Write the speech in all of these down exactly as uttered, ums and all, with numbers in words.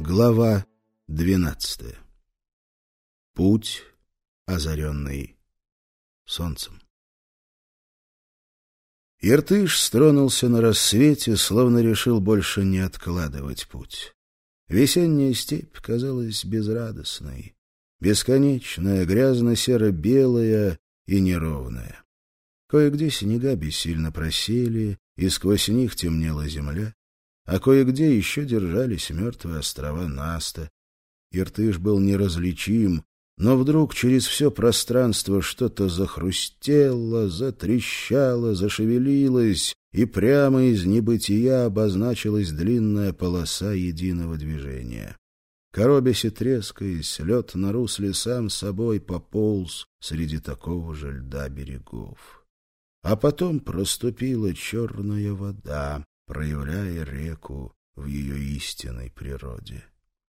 Глава двенадцатая. Путь, озаренный солнцем. Иртыш стронулся на рассвете, словно решил больше не откладывать путь. Весенняя степь казалась безрадостной, бесконечная, грязно-серо-белая и неровная. Кое-где снега бессильно просели, и сквозь них темнела земля, а кое-где еще держались мертвые острова Наста. Иртыш был неразличим, но вдруг через все пространство что-то захрустело, затрещало, зашевелилось, и прямо из небытия обозначилась длинная полоса единого движения. Коробясь и трескаясь, лед на русле сам собой пополз среди такого же льда берегов. А потом проступила черная вода, проявляя реку в ее истинной природе.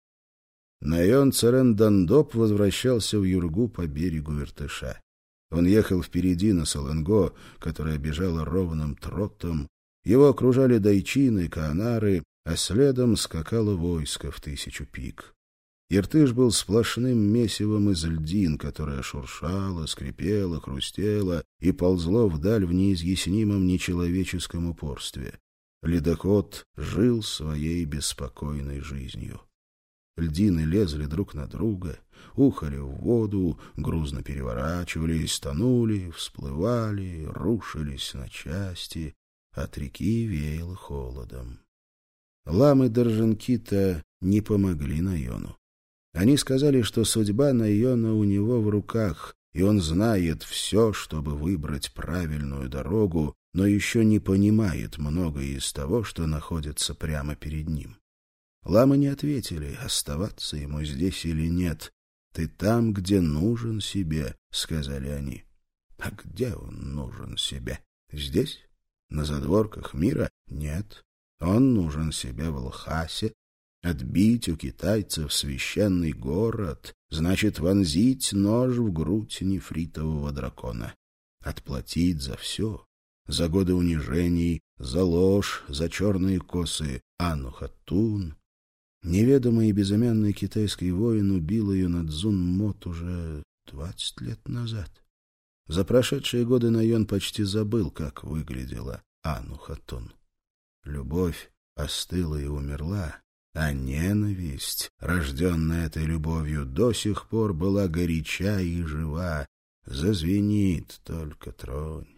Найон Царен-Дандоп возвращался в Юргу по берегу Иртыша. Он ехал впереди на Саленго, которая бежала ровным тротом. Его окружали дайчины и каанары, а следом скакало войско в тысячу пик. Иртыш был сплошным месивом из льдин, которое шуршало, скрипело, хрустело и ползло вдаль в неизъяснимом нечеловеческом упорстве. Ледоход жил своей беспокойной жизнью. Льдины лезли друг на друга, ухали в воду, грузно переворачивались, тонули, всплывали, рушились на части. От реки веяло холодом. Ламы Даржанкита не помогли Найону. Они сказали, что судьба Найона у него в руках, и он знает все, чтобы выбрать правильную дорогу, но еще не понимает многое из того, что находится прямо перед ним. Ламы не ответили, оставаться ему здесь или нет. «Ты там, где нужен себе», — сказали они. А где он нужен себе? Здесь? На задворках мира? Нет. Он нужен себе в Лхасе. Отбить у китайцев священный город значит вонзить нож в грудь нефритового дракона. Отплатить за все. За годы унижений, за ложь, за черные косы Анну-Хатун. Неведомый и безымянный китайский воин убил ее на Цзун-Мот уже двадцать лет назад. За прошедшие годы Найон почти забыл, как выглядела Анну-Хатун. Любовь остыла и умерла, а ненависть, рожденная этой любовью, до сих пор была горяча и жива. Зазвенит, только тронь.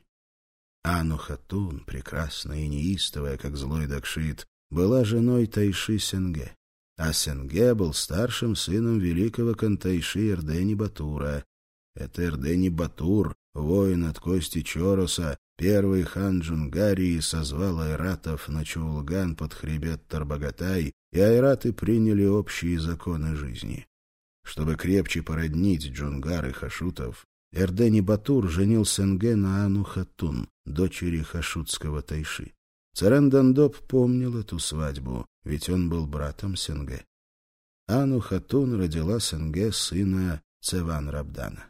Анну-Хатун, прекрасная и неистовая, как злой Дакшит, была женой Тайши Сенге, а Сенге был старшим сыном великого Кантайши Эрдени-Батура. Это Эрдени-Батур, воин от кости Чороса, первый хан Джунгарии, созвал айратов на Чуулган под хребет Тарбагатай, и айраты приняли общие законы жизни. Чтобы крепче породнить Джунгар и хашутов, Эрдени-Батур женил Сенге на Анну-Хатун, дочери хашутского Тайши. Царен-Дандоп помнил эту свадьбу, ведь он был братом Сенге. Анну-Хатун родила Сенге сына Цеван-Рабдана.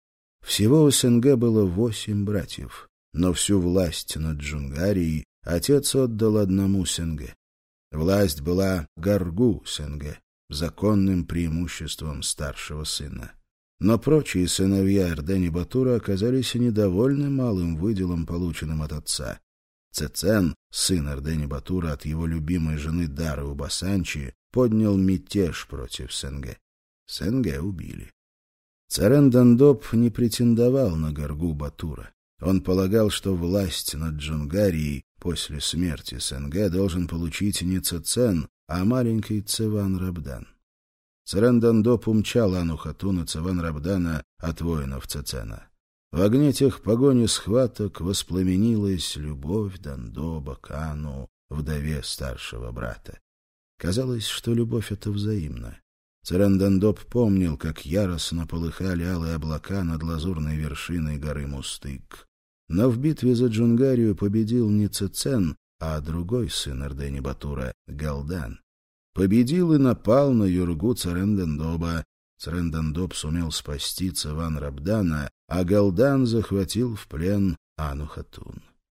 Всего у Сенге было восемь братьев, но всю власть над Джунгарией отец отдал одному Сенге. Власть была Гаргу Сенге, законным преимуществом старшего сына. Но прочие сыновья Эрдени-Батура оказались недовольны малым выделом, полученным от отца. Цецен, сын Эрдени-Батура от его любимой жены Дары Убасанчи, поднял мятеж против Сенге. Сенге убили. Царен-Дандоп не претендовал на Гаргу Батура. Он полагал, что власть над Джунгарией после смерти Сенге должен получить не Цецен, а маленький Цеван-Рабдан. Царен-Дандоп умчал Анну-Хатун и Цеван-Рабдана от воинов Цецена. В огне тех погони схваток воспламенилась любовь Дандоба к Анну, вдове старшего брата. Казалось, что любовь эта взаимна. Царен-Дандоп помнил, как яростно полыхали алые облака над лазурной вершиной горы Мустык. Но в битве за Джунгарию победил не Цецен, а другой сын Эрдени-Батура — Галдан. Победил и напал на Юргу Царен-Дандоба. Царен-Дандоп сумел спасти Цеван-Рабдана, а Галдан захватил в плен Анну-Хатун.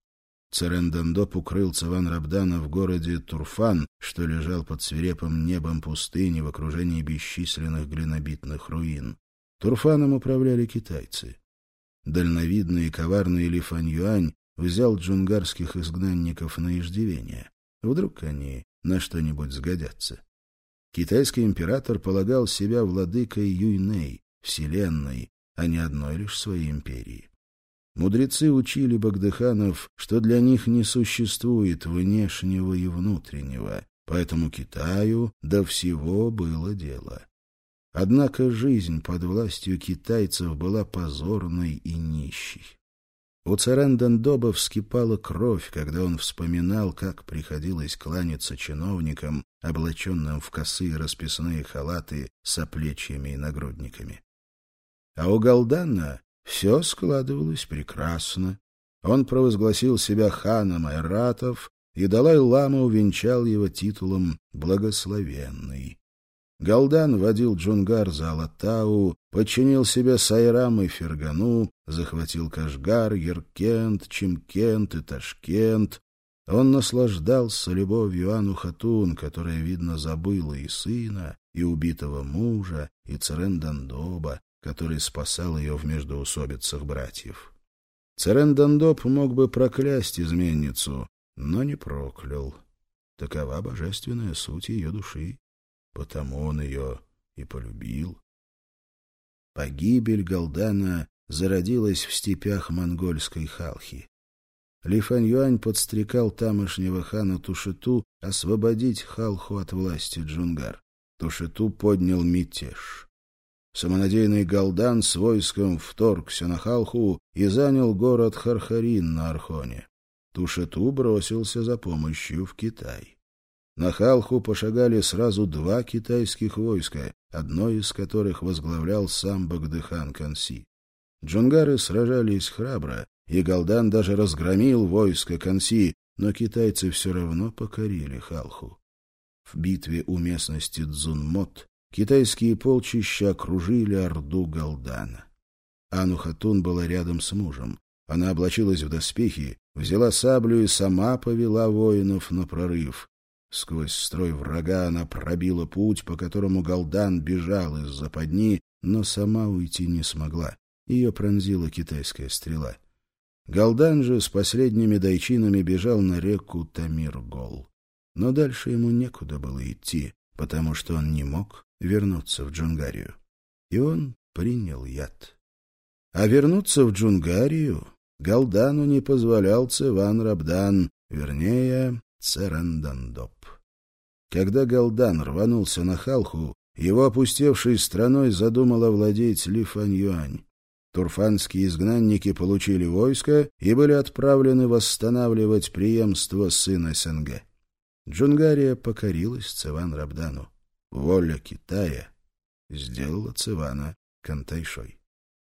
Церен-Дандоп укрыл Цеван-Рабдана в городе Турфан, что лежал под свирепым небом пустыни в окружении бесчисленных глинобитных руин. Турфаном управляли китайцы. Дальновидный и коварный Ли Фань-Юань взял джунгарских изгнанников на иждивение. Вдруг они на что-нибудь сгодятся. Китайский император полагал себя владыкой Юйнэй, вселенной, а не одной лишь своей империи. Мудрецы учили богдыханов, что для них не существует внешнего и внутреннего, поэтому Китаю до всего было дело. Однако жизнь под властью китайцев была позорной и нищей. У Церен-Дандоба вскипала кровь, когда он вспоминал, как приходилось кланяться чиновникам, облаченным в косые расписные халаты с оплечьями и нагрудниками. А у Галдана все складывалось прекрасно. Он провозгласил себя ханом айратов, и Далай-лама увенчал его титулом «Благословенный». Галдан водил Джунгар за Алатау, подчинил себе Сайрам и Фергану, захватил Кашгар, Яркент, Чимкент и Ташкент. Он наслаждался любовью Ану-Хатун, которая, видно, забыла и сына, и убитого мужа, и Церен-Дандоба, который спасал ее в междоусобицах братьев. Церен-Дандоб мог бы проклясть изменницу, но не проклял. Такова божественная суть ее души. Потому он ее и полюбил. Погибель Галдана зародилась в степях монгольской Халхи. Ли Фань-Юань подстрекал тамошнего хана Тушету освободить Халху от власти джунгар. Тушету поднял мятеж. Самонадеянный Галдан с войском вторгся на Халху и занял город Хархарин на Архоне. Тушету бросился за помощью в Китай. На Халху пошагали сразу два китайских войска, одно из которых возглавлял сам Богдыхан Канси. Джунгары сражались храбро, и Галдан даже разгромил войско Канси, но китайцы все равно покорили Халху. В битве у местности Цзунмот китайские полчища окружили орду Галдана. Ану-Хатун была рядом с мужем. Она облачилась в доспехи, взяла саблю и сама повела воинов на прорыв. Сквозь строй врага она пробила путь, по которому Галдан бежал из западни, но сама уйти не смогла. Ее пронзила китайская стрела. Галдан же с последними дайчинами бежал на реку Тамир-Гол. Но дальше ему некуда было идти, потому что он не мог вернуться в Джунгарию. И он принял яд. А вернуться в Джунгарию Галдану не позволял Цеван-Рабдан, вернее, Церен-Дандоп. Когда Галдан рванулся на Халху, его опустевшей страной задумал овладеть Ли Фань-Юань. Турфанские изгнанники получили войско и были отправлены восстанавливать преемство сына Сенге. Джунгария покорилась Цеван-Рабдану. Воля Китая сделала Цевана Кантайшой.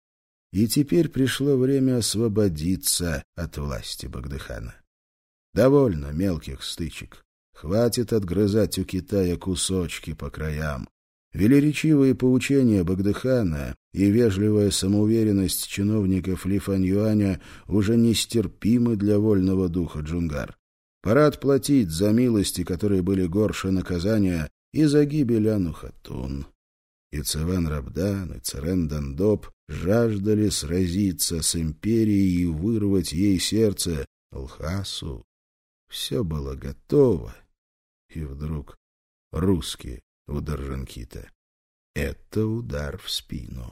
И теперь пришло время освободиться от власти Богдыхана. Довольно мелких стычек. Хватит отгрызать у Китая кусочки по краям. Велеречивые поучения Богдыхана и вежливая самоуверенность чиновников Ли Фань-Юаня уже нестерпимы для вольного духа джунгар. Пора отплатить за милости, которые были горше наказания, и за гибель Ану-Хатун. И Цеван-Рабдан, и Церен-Дандоп жаждали сразиться с империей и вырвать ей сердце, Лхасу. Все было готово, и вдруг русские у Даржанкита. Это удар в спину.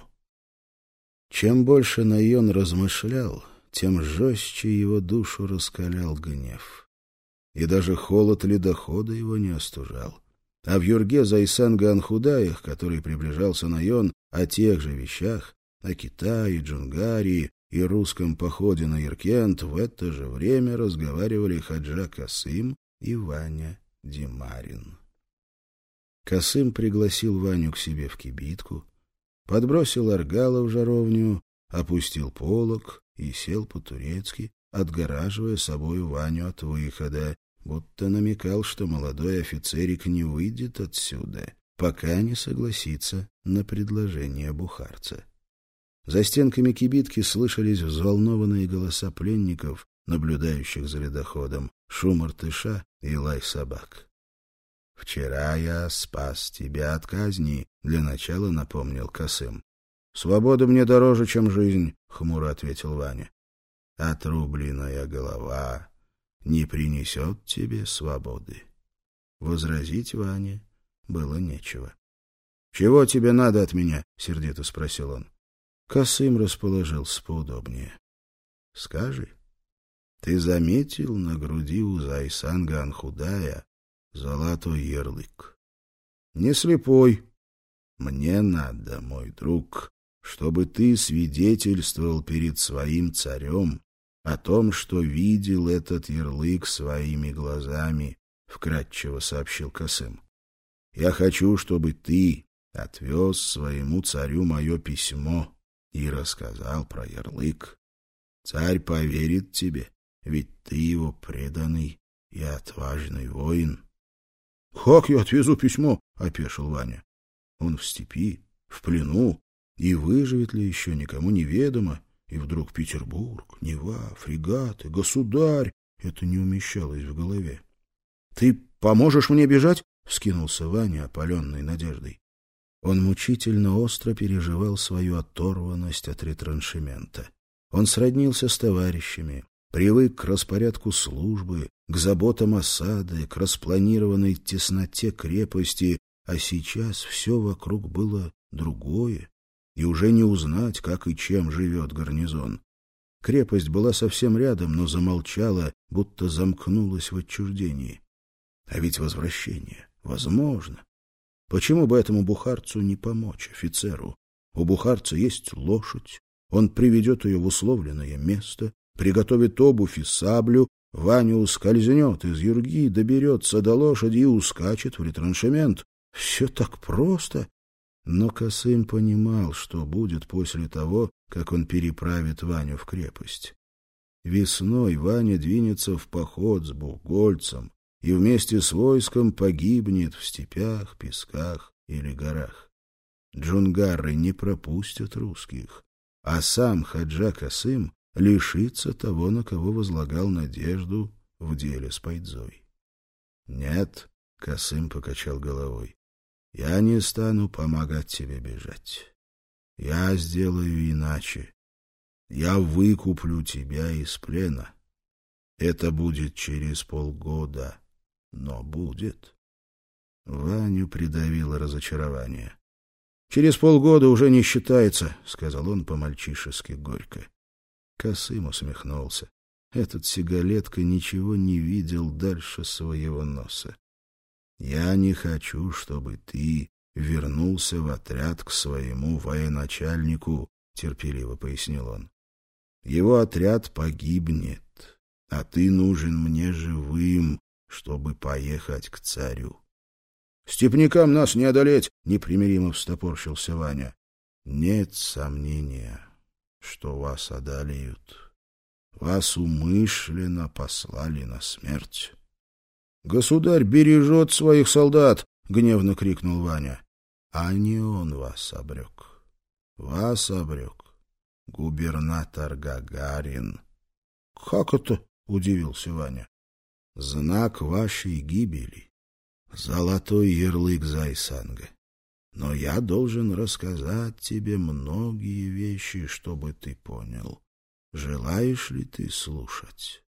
Чем больше Найон размышлял, тем жестче его душу раскалял гнев. И даже холод ледохода его не остужал. А в юрге Зайсан-Ганхудаях, который приближался Найон, о тех же вещах, о Китае, Джунгарии и русском походе на Яркент, в это же время разговаривали Хаджа Касым и Ваня Димарин. Касым пригласил Ваню к себе в кибитку, подбросил аргала в жаровню, опустил полог и сел по-турецки, отгораживая собою Ваню от выхода, будто намекал, что молодой офицерик не выйдет отсюда, пока не согласится на предложение бухарца. За стенками кибитки слышались взволнованные голоса пленников, наблюдающих за ледоходом, шум иртыша и лай собак. «Вчера я спас тебя от казни», — для начала напомнил Касым. «Свобода мне дороже, чем жизнь», — хмуро ответил Ваня. «Отрубленная голова не принесет тебе свободы». Возразить Ване было нечего. «Чего тебе надо от меня?» — сердито спросил он. Касым расположился поудобнее. «Скажи, ты заметил на груди у Зайсанга Анхудая золотой ярлык? Не слепой. Мне надо, мой друг, чтобы ты свидетельствовал перед своим царем о том, что видел этот ярлык своими глазами», — вкратчиво сообщил Касым. «Я хочу, чтобы ты отвез своему царю мое письмо и рассказал про ярлык. Царь поверит тебе, ведь ты его преданный и отважный воин». «Как я отвезу письмо?» — опешил Ваня. «Он в степи, в плену, и выживет ли еще, никому неведомо. И вдруг Петербург, Нева, фрегаты, государь — это не умещалось в голове». «Ты поможешь мне бежать?» — вскинулся Ваня, опаленный надеждой. Он мучительно остро переживал свою оторванность от ретраншемента. Он сроднился с товарищами, привык к распорядку службы, к заботам осады, к распланированной тесноте крепости, а сейчас все вокруг было другое, и уже не узнать, как и чем живет гарнизон. Крепость была совсем рядом, но замолчала, будто замкнулась в отчуждении. А ведь возвращение возможно. Почему бы этому бухарцу не помочь, офицеру? У бухарца есть лошадь, он приведет ее в условленное место, приготовит обувь и саблю, Ваня ускользнет из юрги, доберется до лошади и ускачет в ретраншемент. Все так просто. Но Касым понимал, что будет после того, как он переправит Ваню в крепость. Весной Ваня двинется в поход с Бухгольцем и вместе с войском погибнет в степях, песках или горах. Джунгары не пропустят русских, а сам Хаджа Касым лишится того, на кого возлагал надежду в деле с Пайдзой. «Нет», — Касым покачал головой, — «я не стану помогать тебе бежать. Я сделаю иначе. Я выкуплю тебя из плена. Это будет через полгода, но будет». Ваню придавило разочарование. «Через полгода уже не считается», — сказал он по-мальчишески горько. Касым усмехнулся. Этот сигалетка ничего не видел дальше своего носа. «Я не хочу, чтобы ты вернулся в отряд к своему военачальнику», — терпеливо пояснил он. «Его отряд погибнет, а ты нужен мне живым, чтобы поехать к царю». «Степнякам нас не одолеть!» — непримиримо встопорщился Ваня. «Нет сомнения, что вас одолеют. Вас умышленно послали на смерть». «Государь бережет своих солдат!» — гневно крикнул Ваня. «А не он вас обрек. Вас обрек губернатор Гагарин». «Как это?» — удивился Ваня. «Знак вашей гибели — золотой ярлык Зайсанга. Но я должен рассказать тебе многие вещи, чтобы ты понял. Желаешь ли ты слушать?»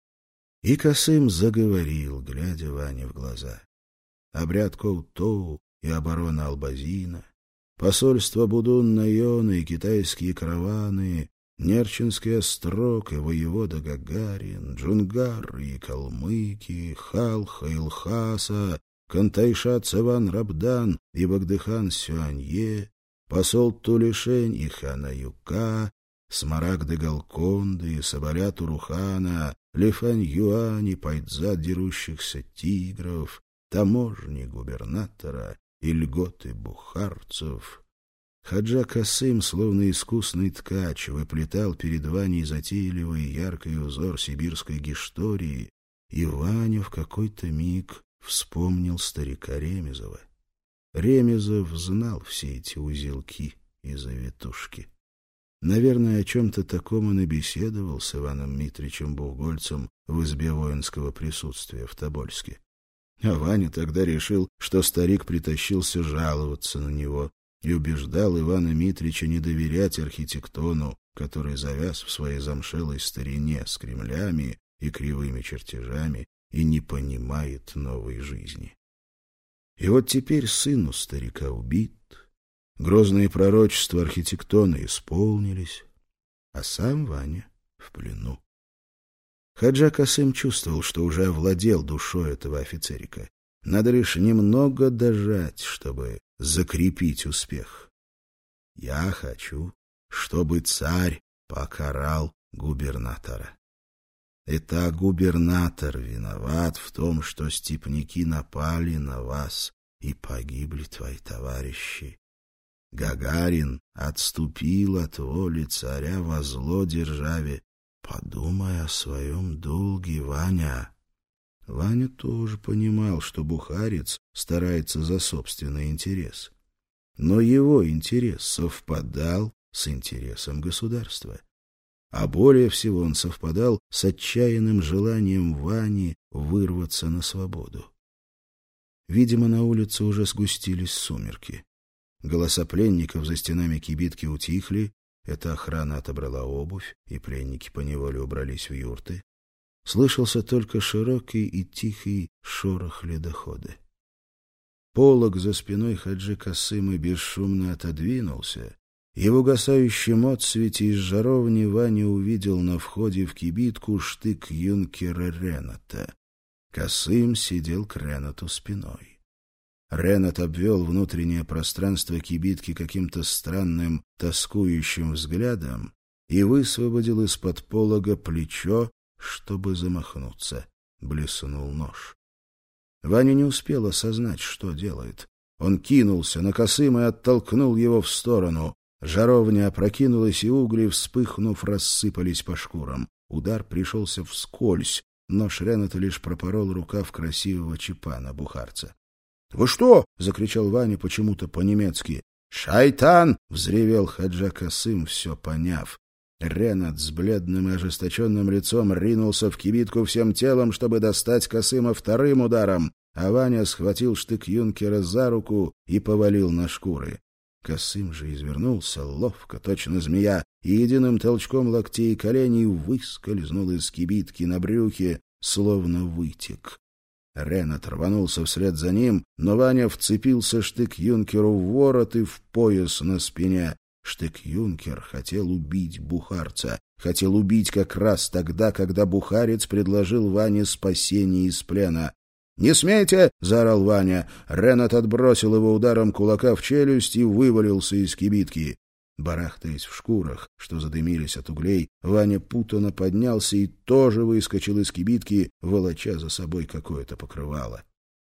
И Касым заговорил, глядя Ване в глаза. Обряд Коутоу и оборона Албазина, посольство Будун-Найона и китайские караваны, Нерчинский острог и воевода Гагарин, Джунгар и калмыки, Халха и Лхаса, Кантайшат Цеван Рабдан и Багдыхан Сюанье, посол Тулешень и хана Юка, Смарагды Галконды и Соболя Турухана, Лифань Юань и Пайдза дерущихся тигров, таможни губернатора и льготы бухарцев. Хаджа Касым, словно искусный ткач, выплетал перед Ваней затейливый яркий узор сибирской гештории, и Ваня в какой-то миг вспомнил старика Ремезова. Ремезов знал все эти узелки и завитушки. Наверное, о чем-то таком он и беседовал с Иваном Митричем Бухгольцем в избе воинского присутствия в Тобольске. А Ваня тогда решил, что старик притащился жаловаться на него, и убеждал Ивана Митрича не доверять архитектону, который завяз в своей замшелой старине с кремлями и кривыми чертежами и не понимает новой жизни. И вот теперь сын у старика убит, грозные пророчества архитектона исполнились, а сам Ваня в плену. Хаджа Касым чувствовал, что уже овладел душой этого офицерика. Надо лишь немного дожать, чтобы закрепить успех. Я хочу, чтобы царь покарал губернатора. Это губернатор виноват в том, что степняки напали на вас и погибли твои товарищи. Гагарин отступил от воли царя во зло державе. Подумай о своем долге, Ваня. Ваня тоже понимал, что бухарец старается за собственный интерес. Но его интерес совпадал с интересом государства. А более всего он совпадал с отчаянным желанием Вани вырваться на свободу. Видимо, на улице уже сгустились сумерки. Голоса пленников за стенами кибитки утихли, эта охрана отобрала обувь, и пленники поневоле убрались в юрты. Слышался только широкий и тихий шорох ледохода. Полог за спиной Хаджи Касыма бесшумно отодвинулся, и в угасающем отсвете из жаровни Ваня увидел на входе в кибитку штык юнкера Рената. Касым сидел к Ренату спиной. Ренат обвел внутреннее пространство кибитки каким-то странным, тоскующим взглядом и высвободил из-под полога плечо, чтобы замахнуться. Блеснул нож. Ваня не успел осознать, что делает. Он кинулся на Касыма и оттолкнул его в сторону. Жаровня опрокинулась, и угли, вспыхнув, рассыпались по шкурам. Удар пришелся вскользь, нож Рената лишь пропорол рукав красивого чепана бухарца. — Вы что? — закричал Ваня почему-то по-немецки. — Шайтан! — взревел Хаджа Касым, все поняв. Ренат с бледным и ожесточенным лицом ринулся в кибитку всем телом, чтобы достать Касыма вторым ударом, а Ваня схватил штык юнкера за руку и повалил на шкуры. Касым же извернулся ловко, точно змея, и единым толчком локтей и коленей выскользнул из кибитки на брюхе, словно вытек. Ренат рванулся вслед за ним, но Ваня вцепился штык-юнкеру в ворот и в пояс на спине. Штык-юнкер хотел убить бухарца. Хотел убить как раз тогда, когда бухарец предложил Ване спасение из плена. «Не смейте!» — заорал Ваня. Ренат отбросил его ударом кулака в челюсть и вывалился из кибитки. Барахтаясь в шкурах, что задымились от углей, Ваня путано поднялся и тоже выскочил из кибитки, волоча за собой какое-то покрывало.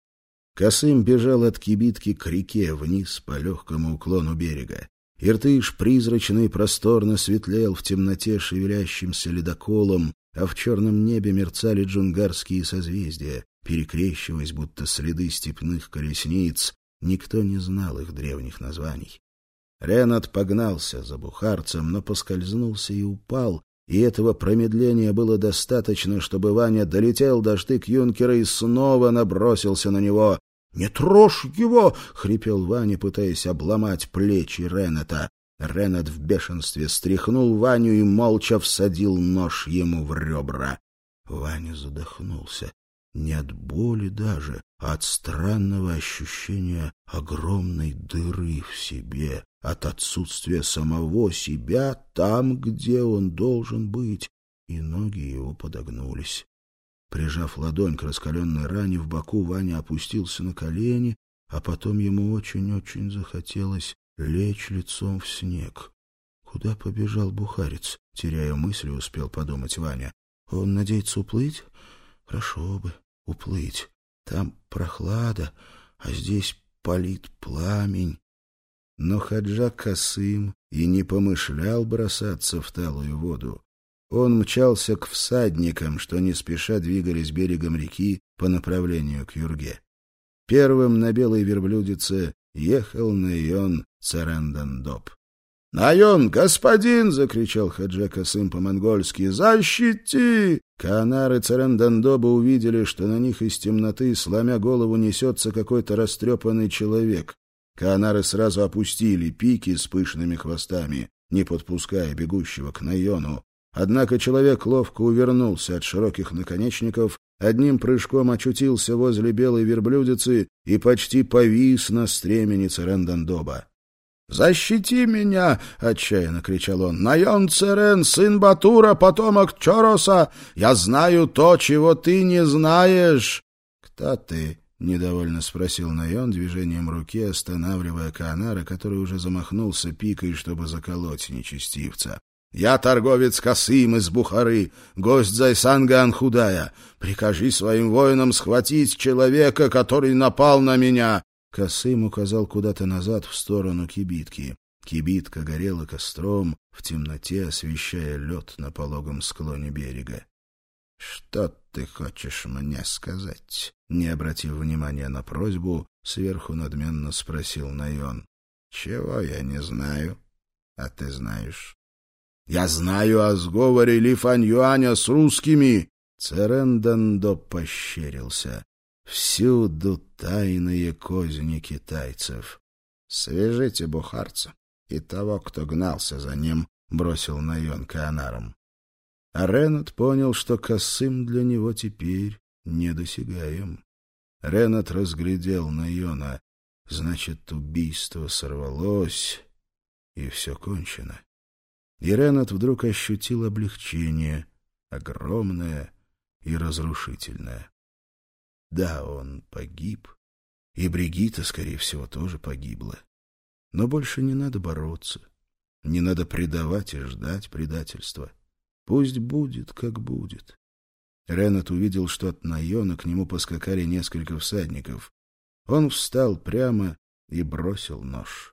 Касым бежал от кибитки к реке вниз по легкому уклону берега. Иртыш призрачно и просторно светлел в темноте шевелящимся ледоколом, а в черном небе мерцали джунгарские созвездия, перекрещиваясь, будто следы степных колесниц. Никто не знал их древних названий. Ренат погнался за бухарцем, но поскользнулся и упал, и этого промедления было достаточно, чтобы Ваня долетел до штык-юнкера и снова набросился на него. «Не трожь его!» — хрипел Ваня, пытаясь обломать плечи Рената. Ренат в бешенстве стряхнул Ваню и молча всадил нож ему в ребра. Ваня задохнулся. Не от боли даже, а от странного ощущения огромной дыры в себе, от отсутствия самого себя там, где он должен быть, и ноги его подогнулись. Прижав ладонь к раскаленной ране в боку, Ваня опустился на колени, а потом ему очень-очень захотелось лечь лицом в снег. Куда побежал бухарец? Теряя мысли, успел подумать Ваня. Он надеется уплыть? Хорошо бы уплыть. Там прохлада, а здесь палит пламень. Но Хаджа Касым и не помышлял бросаться в талую воду. Он мчался к всадникам, что не спеша двигались берегом реки по направлению к юрге. Первым на белой верблюдице ехал Наион Царандандоп. «Найон, господин!» — закричал Хаджа Касым по-монгольски. «Защити!» Каанар и Царен-Дандоба увидели, что на них из темноты, сломя голову, несется какой-то растрепанный человек. Каанары сразу опустили пики с пышными хвостами, не подпуская бегущего к Найону. Однако человек ловко увернулся от широких наконечников, одним прыжком очутился возле белой верблюдицы и почти повис на стремени Царен-Дандоба. «Защити меня!» — отчаянно кричал он. «Найон Церен, сын Батура, потомок Чороса! Я знаю то, чего ты не знаешь!» «Кто ты?» — недовольно спросил Найон движением руки, останавливая Каанара, который уже замахнулся пикой, чтобы заколоть нечестивца. «Я торговец Касым из Бухары, гость Зайсанга Анхудая. Прикажи своим воинам схватить человека, который напал на меня!» Касым указал куда-то назад в сторону кибитки. Кибитка горела костром, в темноте освещая лед на пологом склоне берега. — Что ты хочешь мне сказать? — не обратив внимания на просьбу, сверху надменно спросил Найон. — Чего я не знаю? А ты знаешь. — Я знаю о сговоре Ли Фань-Юаня с русскими! Церен-Дандоб пощерился. Всюду тайные козни китайцев. — Свяжите бухарца и того, кто гнался за ним, — бросил Найон Каанарам. А Ренат понял, что Касым для него теперь недосягаем. Ренат разглядел Найона. Значит, убийство сорвалось, и все кончено. И Ренат вдруг ощутил облегчение, огромное и разрушительное. Да, он погиб, и Бригитта, скорее всего, тоже погибла. Но больше не надо бороться, не надо предавать и ждать предательства. Пусть будет, как будет. Ренат увидел, что от Найона к нему поскакали несколько всадников. Он встал прямо и бросил нож.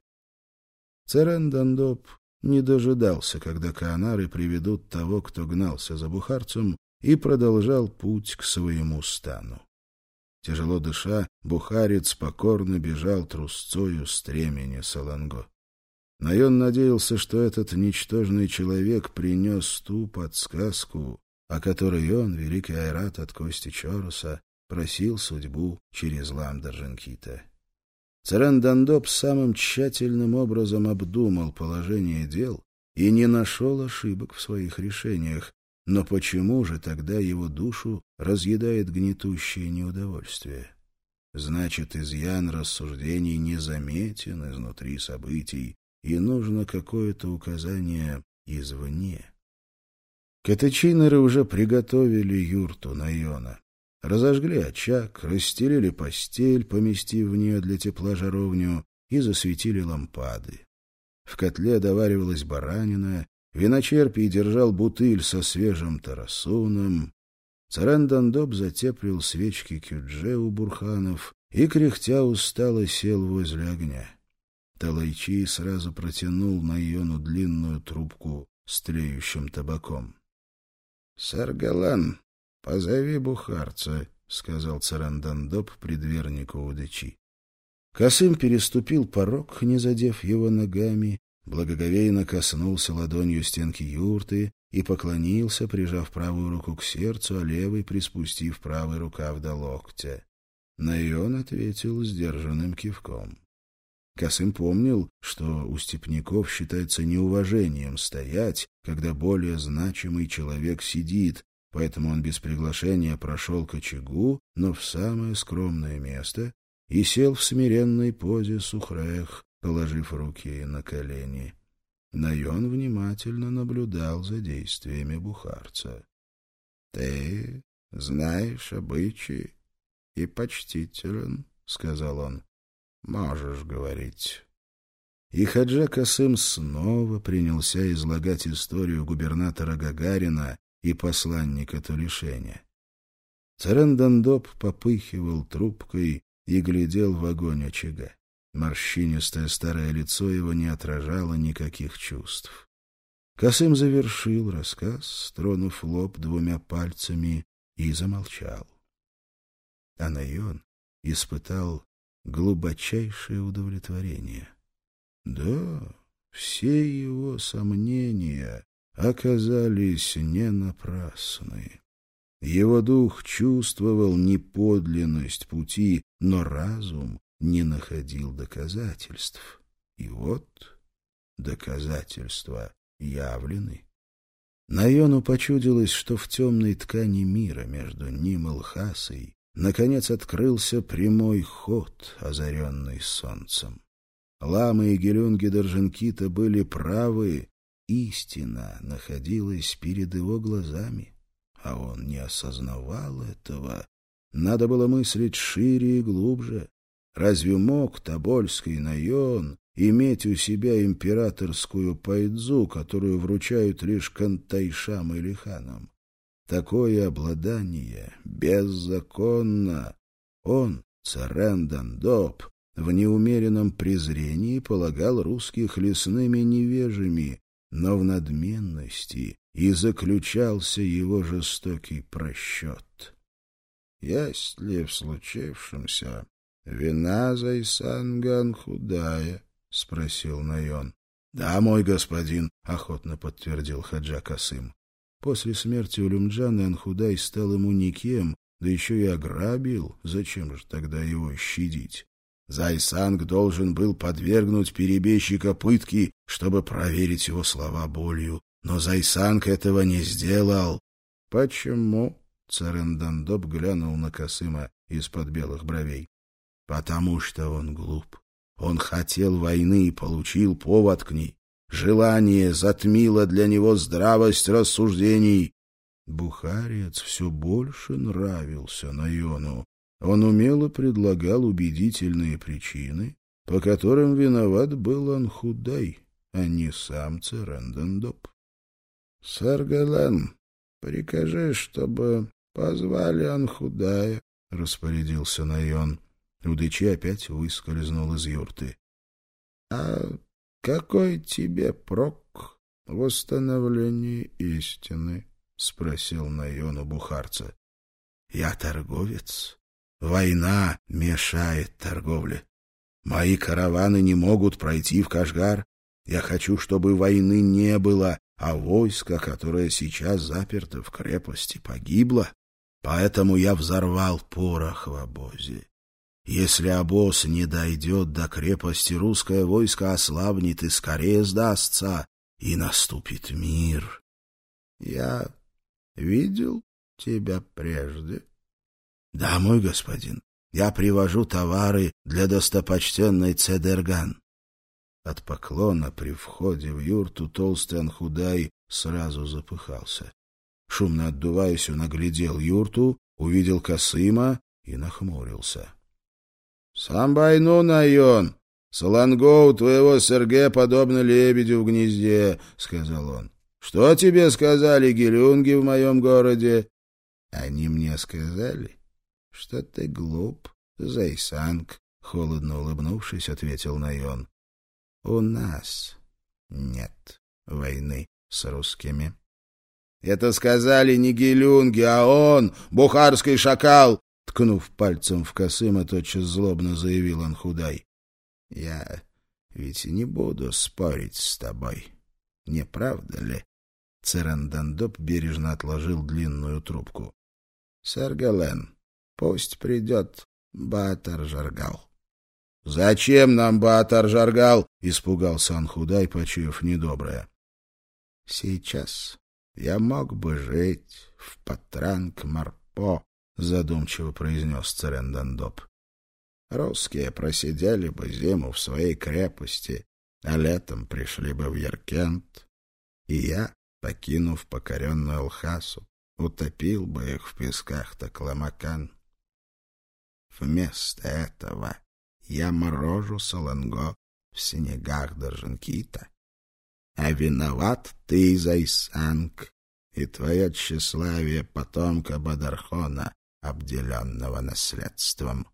Церен-Дандоб не дожидался, когда Каанары приведут того, кто гнался за бухарцем, и продолжал путь к своему стану. Тяжело дыша, бухарец покорно бежал трусцою стремени Саланго. Найон надеялся, что этот ничтожный человек принес ту подсказку, о которой он, великий Айрат от кости Чороса, просил судьбу через Ламдar-Джанкита. Церен-Дандоб самым тщательным образом обдумал положение дел и не нашел ошибок в своих решениях. Но почему же тогда его душу разъедает гнетущее неудовольствие? Значит, изъян рассуждений незаметен изнутри событий, и нужно какое-то указание извне. Катачинеры уже приготовили юрту Найона. Разожгли очаг, расстелили постель, поместив в нее для тепла жаровню, и засветили лампады. В котле доваривалась баранина, виночерпий держал бутыль со свежим тарасуном. Царен-Дандоб затеплил свечки кюдже у бурханов и, кряхтя, устало сел возле огня. Талайчи сразу протянул Найону длинную трубку с тлеющим табаком. — Саргалан, позови бухарца, — сказал Царен-Дандоб предвернику Удычи. Касым переступил порог, не задев его ногами, благоговейно коснулся ладонью стенки юрты и поклонился, прижав правую руку к сердцу, а левой приспустив правый рукав до локтя. Найон ответил сдержанным кивком. Касым помнил, что у степняков считается неуважением стоять, когда более значимый человек сидит, поэтому он без приглашения прошел к очагу, но в самое скромное место, и сел в смиренной позе сухрех, положив руки на колени. Найон внимательно наблюдал за действиями бухарца. — Ты знаешь обычаи и почтителен, — сказал он. — Можешь говорить. И Хаджа Касым снова принялся излагать историю губернатора Гагарина и посланника Тулишеня. Царен-Дандоб попыхивал трубкой и глядел в огонь очага. Морщинистое старое лицо его не отражало никаких чувств. Касым завершил рассказ, тронув лоб двумя пальцами, и замолчал. А Найон испытал глубочайшее удовлетворение. Да, все его сомнения оказались не напрасны. Его дух чувствовал неподлинность пути, но разум не находил доказательств. И вот доказательства явлены. Найону почудилось, что в темной ткани мира между ним и Лхасой наконец открылся прямой ход, озаренный солнцем. Ламы и гелюнги Даржанкита были правы, истина находилась перед его глазами, а он не осознавал этого. Надо было мыслить шире и глубже. Разве мог Тобольский Найон иметь у себя императорскую пайдзу, которую вручают лишь кантайшам или ханам? Такое обладание беззаконно. Он, Царен Дандоп, в неумеренном презрении полагал русских лесными невежами, но в надменности и заключался его жестокий просчет. Есть ли в случившемся вина Зайсанга Анхудая? — спросил Найон. — Да, мой господин, — охотно подтвердил Хаджа Касым. После смерти Улюмджана Анхудай стал ему никем, да еще и ограбил. Зачем же тогда его щадить? Зайсанг должен был подвергнуть перебежчика пытки, чтобы проверить его слова болью. Но Зайсанг этого не сделал. — Почему? — Царен Дандоп глянул на Касыма из-под белых бровей. — Потому что он глуп. Он хотел войны и получил повод к ней. Желание затмило для него здравость рассуждений. Бухарец все больше нравился Найону. Он умело предлагал убедительные причины, по которым виноват был Анхудай, а не сам Царен Дандоп. — Саргален, прикажи, чтобы позвали Анхудая, — распорядился Найон. Удычи опять выскользнул из юрты. — А какой тебе прок в восстановлении истины? — спросил Найон у бухарца. — Я торговец. Война мешает торговле. Мои караваны не могут пройти в Кашгар. Я хочу, чтобы войны не было, а войско, которое сейчас заперто в крепости, погибло. Поэтому я взорвал порох в обозе. Если обоз не дойдет до крепости, русское войско ослабнет и скорее сдастся, и наступит мир. Я видел тебя прежде? Да, мой господин, я привожу товары для достопочтенной Цедерган. От поклона при входе в юрту толстый Анхудай сразу запыхался. Шумно отдуваясь, он оглядел юрту, увидел Касыма и нахмурился. — Сам байну, Найон, саланго у твоего Серге подобно лебедю в гнезде, — сказал он. — Что тебе сказали гелюнги в моем городе? — Они мне сказали, что ты глуп, Зайсанг, — холодно улыбнувшись, ответил Найон. — У нас нет войны с русскими. — Это сказали не гелюнги, а он, бухарский шакал! — ткнув пальцем в Касыма, тотчас злобно заявил Анхудай. — Я ведь не буду спорить с тобой, не правда ли? Царен Дандоп бережно отложил длинную трубку. — Саргален, пусть придет Баатар-Жаргал. — Зачем нам Баатар-Жаргал? — испугался Анхудай, почуяв недоброе. — Сейчас я мог бы жить в Патранг-Марпо, — задумчиво произнес Царен Дандоп. Русские просидели бы зиму в своей крепости, а летом пришли бы в Яркент, и я, покинув покоренную Лхасу, утопил бы их в песках Такламакан. Вместо этого я морожу саланго в снегах Даржанкита. А виноват ты, Зайсанг, и твое тщеславие потомка Бадархона, обделенного наследством.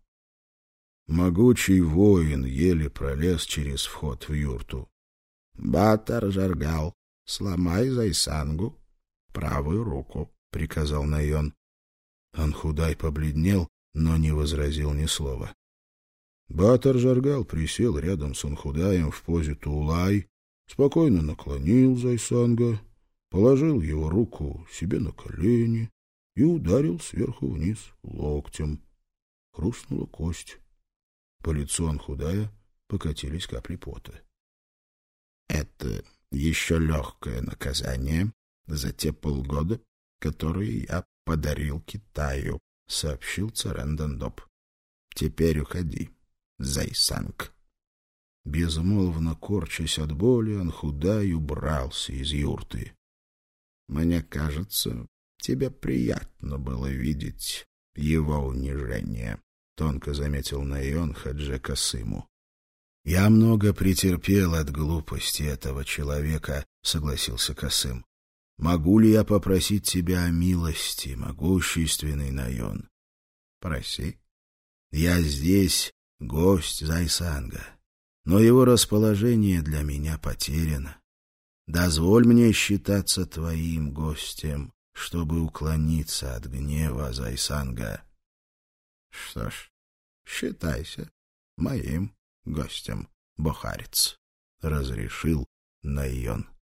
Могучий воин еле пролез через вход в юрту. — Батар-Жаргал, сломай Зайсангу правую руку, — приказал Найон. Анхудай побледнел, но не возразил ни слова. Батар-Жаргал присел рядом с Анхудаем в позе Туулай, спокойно наклонил Зайсанга, положил его руку себе на колени и ударил сверху вниз локтем. Хрустнула кость. По лицу Анхудая покатились капли пота. — Это еще легкое наказание за те полгода, которые я подарил Китаю, — сообщил Царен Дандоп. — Теперь уходи, Зайсанг. Безмолвно корчась от боли, Анхудай убрался из юрты. — Мне кажется, тебе приятно было видеть его унижение, — тонко заметил Наион Хадже Касыму. — Я много претерпел от глупости этого человека, — согласился Касым. — Могу ли я попросить тебя о милости, могущественный Наион? — Проси. Я здесь гость Зайсанга, но его расположение для меня потеряно. Дозволь мне считаться твоим гостем, чтобы уклониться от гнева Зайсанга. — Что ж, считайся моим гостем, бохарец, — разрешил Наион.